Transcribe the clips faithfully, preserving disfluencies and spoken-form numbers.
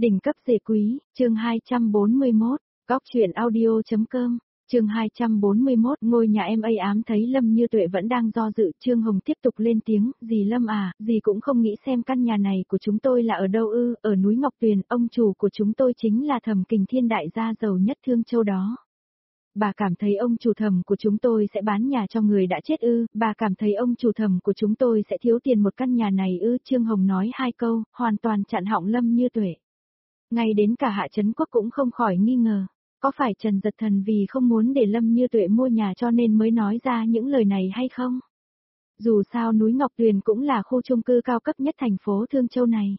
Đỉnh cấp dề quý, chương hai trăm bốn mươi mốt, Cóc truyện audio.com, chương hai trăm bốn mươi mốt, ngôi nhà em ây ám thấy Lâm Như Tuệ vẫn đang do dự, Trương Hồng tiếp tục lên tiếng, dì Lâm à, dì cũng không nghĩ xem căn nhà này của chúng tôi là ở đâu ư, ở núi Ngọc Tuyền, ông chủ của chúng tôi chính là Thẩm Kình Thiên đại gia giàu nhất Thương Châu đó. Bà cảm thấy ông chủ Thẩm của chúng tôi sẽ bán nhà cho người đã chết ư, bà cảm thấy ông chủ Thẩm của chúng tôi sẽ thiếu tiền một căn nhà này ư, Trương Hồng nói hai câu, hoàn toàn chặn họng Lâm Như Tuệ. Ngay đến cả Hạ Chấn Quốc cũng không khỏi nghi ngờ, có phải Trần Dật Thần vì không muốn để Lâm Như Tuệ mua nhà cho nên mới nói ra những lời này hay không? Dù sao núi Ngọc Tuyền cũng là khu chung cư cao cấp nhất thành phố Thương Châu này.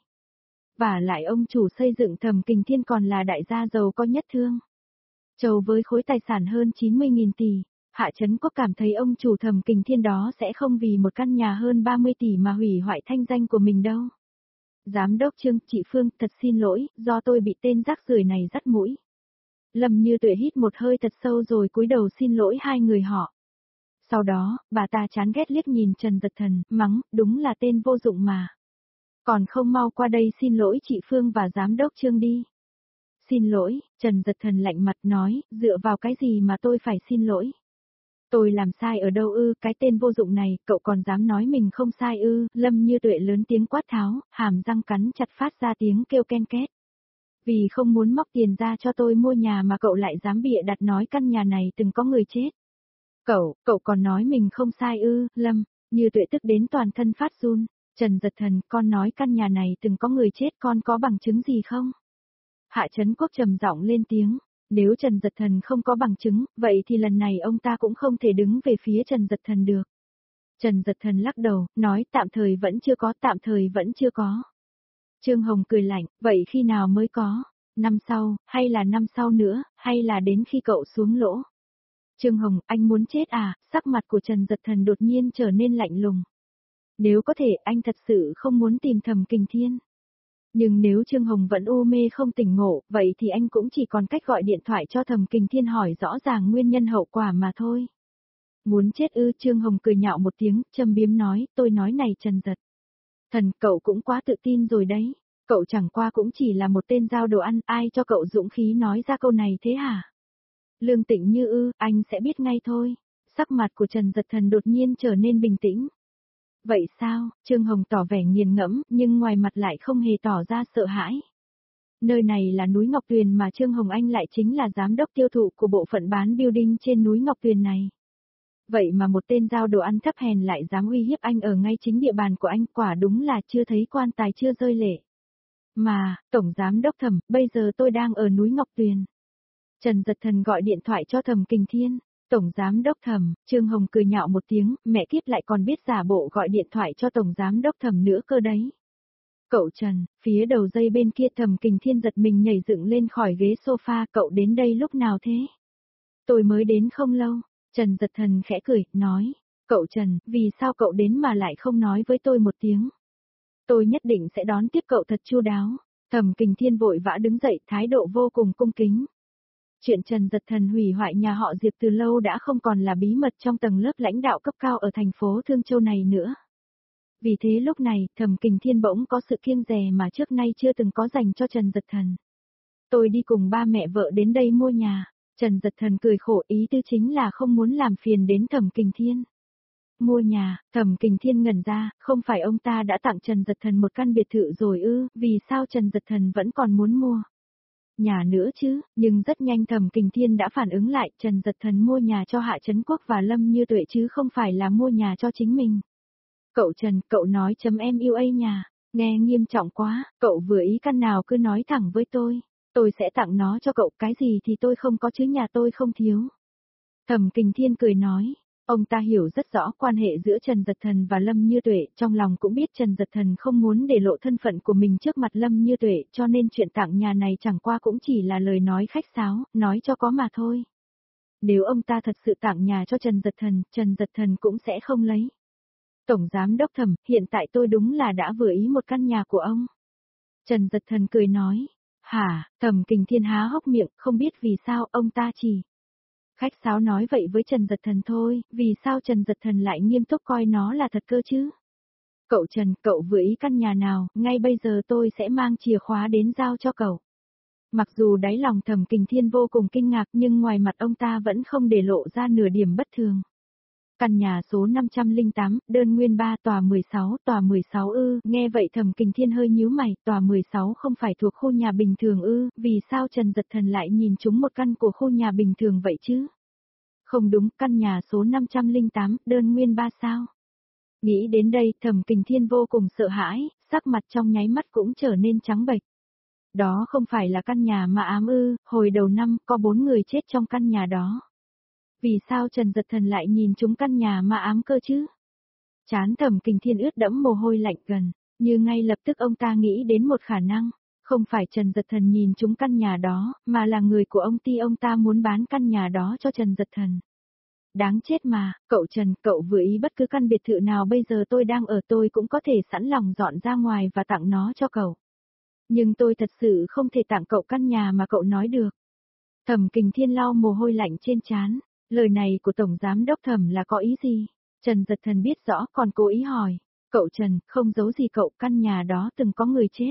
Và lại ông chủ xây dựng Thẩm Kình Thiên còn là đại gia giàu có nhất Thương Châu với khối tài sản hơn chín mươi nghìn tỷ. Hạ Chấn Quốc cảm thấy ông chủ Thẩm Kình Thiên đó sẽ không vì một căn nhà hơn ba mươi tỷ mà hủy hoại thanh danh của mình đâu. Giám đốc Trương, chị Phương, thật xin lỗi, do tôi bị tên rác rưởi này dắt mũi. Lâm Như Tuệ hít một hơi thật sâu rồi cúi đầu xin lỗi hai người họ. Sau đó, bà ta chán ghét liếc nhìn Trần Dật Thần, mắng, đúng là tên vô dụng mà. Còn không mau qua đây xin lỗi chị Phương và giám đốc Trương đi. Xin lỗi, Trần Dật Thần lạnh mặt nói, dựa vào cái gì mà tôi phải xin lỗi? Tôi làm sai ở đâu ư, cái tên vô dụng này, cậu còn dám nói mình không sai ư, Lâm Như Tuệ lớn tiếng quát tháo, hàm răng cắn chặt phát ra tiếng kêu ken két. Vì không muốn móc tiền ra cho tôi mua nhà mà cậu lại dám bịa đặt nói căn nhà này từng có người chết. Cậu, cậu còn nói mình không sai ư, Lâm, Như Tuệ tức đến toàn thân phát run, Trần Dật Thần, con nói căn nhà này từng có người chết, con có bằng chứng gì không? Hạ Chấn Quốc trầm giọng lên tiếng. Nếu Trần Dật Thần không có bằng chứng, vậy thì lần này ông ta cũng không thể đứng về phía Trần Dật Thần được. Trần Dật Thần lắc đầu, nói tạm thời vẫn chưa có, tạm thời vẫn chưa có. Trương Hồng cười lạnh, vậy khi nào mới có? Năm sau, hay là năm sau nữa, hay là đến khi cậu xuống lỗ? Trương Hồng, anh muốn chết à? Sắc mặt của Trần Dật Thần đột nhiên trở nên lạnh lùng. Nếu có thể, anh thật sự không muốn tìm Thẩm Kình Thiên. Nhưng nếu Trương Hồng vẫn u mê không tỉnh ngộ, vậy thì anh cũng chỉ còn cách gọi điện thoại cho Thẩm Kình Thiên hỏi rõ ràng nguyên nhân hậu quả mà thôi. Muốn chết ư? Trương Hồng cười nhạo một tiếng, châm biếm nói, tôi nói này Trần Dật Thần, cậu cũng quá tự tin rồi đấy. Cậu chẳng qua cũng chỉ là một tên giao đồ ăn, ai cho cậu dũng khí nói ra câu này thế hả? Lương Tĩnh Như ư, anh sẽ biết ngay thôi. Sắc mặt của Trần Dật Thần đột nhiên trở nên bình tĩnh. Vậy sao? Trương Hồng tỏ vẻ nghiền ngẫm, nhưng ngoài mặt lại không hề tỏ ra sợ hãi. Nơi này là núi Ngọc Tuyền mà Trương Hồng Anh lại chính là giám đốc tiêu thụ của bộ phận bán building trên núi Ngọc Tuyền này. Vậy mà một tên giao đồ ăn thấp hèn lại dám uy hiếp anh ở ngay chính địa bàn của anh, quả đúng là chưa thấy quan tài chưa rơi lệ. Mà, Tổng Giám Đốc Thẩm, bây giờ tôi đang ở núi Ngọc Tuyền. Trần Dật Thần gọi điện thoại cho Thẩm Kình Thiên. Tổng Giám Đốc Thẩm, Trương Hồng cười nhạo một tiếng, mẹ kiếp lại còn biết giả bộ gọi điện thoại cho Tổng Giám Đốc Thẩm nữa cơ đấy. Cậu Trần, phía đầu dây bên kia Thẩm Kình Thiên giật mình nhảy dựng lên khỏi ghế sofa, cậu đến đây lúc nào thế? Tôi mới đến không lâu. Trần Dật Thần khẽ cười, nói, cậu Trần, vì sao cậu đến mà lại không nói với tôi một tiếng? Tôi nhất định sẽ đón tiếp cậu thật chu đáo. Thẩm Kình Thiên vội vã đứng dậy, thái độ vô cùng cung kính. Chuyện Trần Dật Thần hủy hoại nhà họ Diệp từ lâu đã không còn là bí mật trong tầng lớp lãnh đạo cấp cao ở thành phố Thương Châu này nữa. Vì thế lúc này, Thẩm Kình Thiên bỗng có sự kiêng dè mà trước nay chưa từng có dành cho Trần Dật Thần. Tôi đi cùng ba mẹ vợ đến đây mua nhà. Trần Dật Thần cười khổ, ý tư chính là không muốn làm phiền đến Thẩm Kình Thiên. Mua nhà, Thẩm Kình Thiên ngẩn ra, không phải ông ta đã tặng Trần Dật Thần một căn biệt thự rồi ư, vì sao Trần Dật Thần vẫn còn muốn mua nhà nữa chứ? Nhưng rất nhanh Thẩm Kình Thiên đã phản ứng lại, Trần Dật Thần mua nhà cho Hạ Chấn Quốc và Lâm Như Tuệ chứ không phải là mua nhà cho chính mình. Cậu Trần, cậu nói chấm em yêu a nhà, nghe nghiêm trọng quá, cậu vừa ý căn nào cứ nói thẳng với tôi, tôi sẽ tặng nó cho cậu, cái gì thì tôi không có chứ nhà tôi không thiếu. Thẩm Kình Thiên cười nói. Ông ta hiểu rất rõ quan hệ giữa Trần Dật Thần và Lâm Như Tuệ, trong lòng cũng biết Trần Dật Thần không muốn để lộ thân phận của mình trước mặt Lâm Như Tuệ, cho nên chuyện tặng nhà này chẳng qua cũng chỉ là lời nói khách sáo, nói cho có mà thôi. Nếu ông ta thật sự tặng nhà cho Trần Dật Thần, Trần Dật Thần cũng sẽ không lấy. Tổng Giám Đốc Thẩm, hiện tại tôi đúng là đã vừa ý một căn nhà của ông. Trần Dật Thần cười nói. Hả? Thẩm Kình Thiên há hốc miệng, không biết vì sao ông ta chỉ khách sáo nói vậy với Trần Dật Thần thôi, vì sao Trần Dật Thần lại nghiêm túc coi nó là thật cơ chứ? Cậu Trần, cậu vừa ý căn nhà nào, ngay bây giờ tôi sẽ mang chìa khóa đến giao cho cậu. Mặc dù đáy lòng Thẩm Kình Thiên vô cùng kinh ngạc nhưng ngoài mặt ông ta vẫn không để lộ ra nửa điểm bất thường. Căn nhà số năm trăm lẻ tám, đơn nguyên ba tòa mười sáu, tòa mười sáu ư, nghe vậy Thẩm Kình Thiên hơi nhíu mày, tòa mười sáu không phải thuộc khu nhà bình thường ư, vì sao Trần Giật Thần lại nhìn trúng một căn của khu nhà bình thường vậy chứ? Không đúng, căn nhà số năm trăm lẻ tám, đơn nguyên ba sao? Nghĩ đến đây, Thẩm Kình Thiên vô cùng sợ hãi, sắc mặt trong nháy mắt cũng trở nên trắng bệch. Đó không phải là căn nhà mà ám ư, hồi đầu năm có bốn người chết trong căn nhà đó. Vì sao Trần Giật Thần lại nhìn chúng căn nhà mà ám cơ chứ? Chán Thẩm Kình Thiên ướt đẫm mồ hôi lạnh gần, như ngay lập tức ông ta nghĩ đến một khả năng, không phải Trần Giật Thần nhìn chúng căn nhà đó, mà là người của ông ty ông ta muốn bán căn nhà đó cho Trần Giật Thần. Đáng chết mà, cậu Trần, cậu vừa ý bất cứ căn biệt thự nào bây giờ tôi đang ở tôi cũng có thể sẵn lòng dọn ra ngoài và tặng nó cho cậu. Nhưng tôi thật sự không thể tặng cậu căn nhà mà cậu nói được. Thẩm Kình Thiên lau mồ hôi lạnh trên trán, lời này của Tổng Giám Đốc Thẩm là có ý gì? Trần Giật Thần biết rõ còn cố ý hỏi, cậu Trần, không giấu gì cậu, căn nhà đó từng có người chết.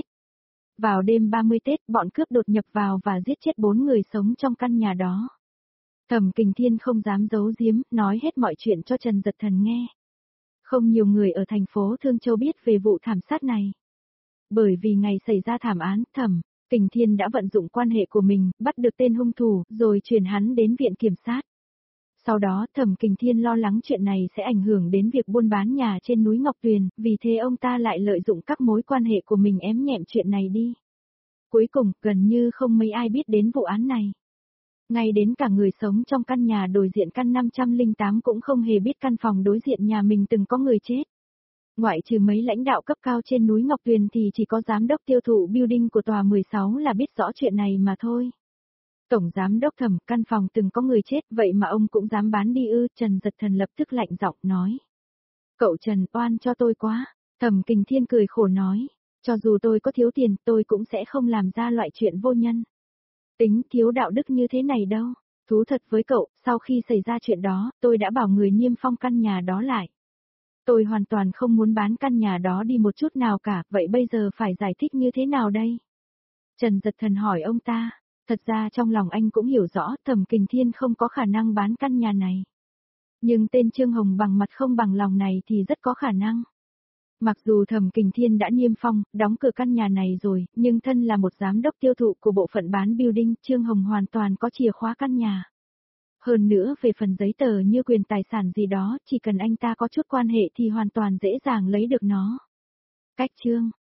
Vào đêm ba mươi Tết, bọn cướp đột nhập vào và giết chết bốn người sống trong căn nhà đó. Thẩm Kình Thiên không dám giấu giếm, nói hết mọi chuyện cho Trần Giật Thần nghe. Không nhiều người ở thành phố Thương Châu biết về vụ thảm sát này. Bởi vì ngày xảy ra thảm án, Thẩm Kình Thiên đã vận dụng quan hệ của mình, bắt được tên hung thủ, rồi chuyển hắn đến viện kiểm sát. Sau đó, Thẩm Kình Thiên lo lắng chuyện này sẽ ảnh hưởng đến việc buôn bán nhà trên núi Ngọc Tuyền, vì thế ông ta lại lợi dụng các mối quan hệ của mình ém nhẹm chuyện này đi. Cuối cùng, gần như không mấy ai biết đến vụ án này. Ngay đến cả người sống trong căn nhà đối diện căn năm trăm lẻ tám cũng không hề biết căn phòng đối diện nhà mình từng có người chết. Ngoại trừ mấy lãnh đạo cấp cao trên núi Ngọc Tuyền thì chỉ có giám đốc tiêu thụ building của tòa mười sáu là biết rõ chuyện này mà thôi. Tổng giám đốc Thẩm, căn phòng từng có người chết vậy mà ông cũng dám bán đi ư? Trần Giật Thần lập tức lạnh giọng nói. Cậu Trần, oan cho tôi quá. Thẩm Kình Thiên cười khổ nói, cho dù tôi có thiếu tiền tôi cũng sẽ không làm ra loại chuyện vô nhân. Tính thiếu đạo đức như thế này đâu. Thú thật với cậu, sau khi xảy ra chuyện đó, tôi đã bảo người niêm phong căn nhà đó lại. Tôi hoàn toàn không muốn bán căn nhà đó đi một chút nào cả, vậy bây giờ phải giải thích như thế nào đây? Trần Giật Thần hỏi ông ta, thật ra trong lòng anh cũng hiểu rõ Thẩm Kình Thiên không có khả năng bán căn nhà này. Nhưng tên Trương Hồng bằng mặt không bằng lòng này thì rất có khả năng. Mặc dù Thẩm Kình Thiên đã niêm phong, đóng cửa căn nhà này rồi, nhưng thân là một giám đốc tiêu thụ của bộ phận bán building, Trương Hồng hoàn toàn có chìa khóa căn nhà. Hơn nữa về phần giấy tờ như quyền tài sản gì đó, chỉ cần anh ta có chút quan hệ thì hoàn toàn dễ dàng lấy được nó. Cách Trương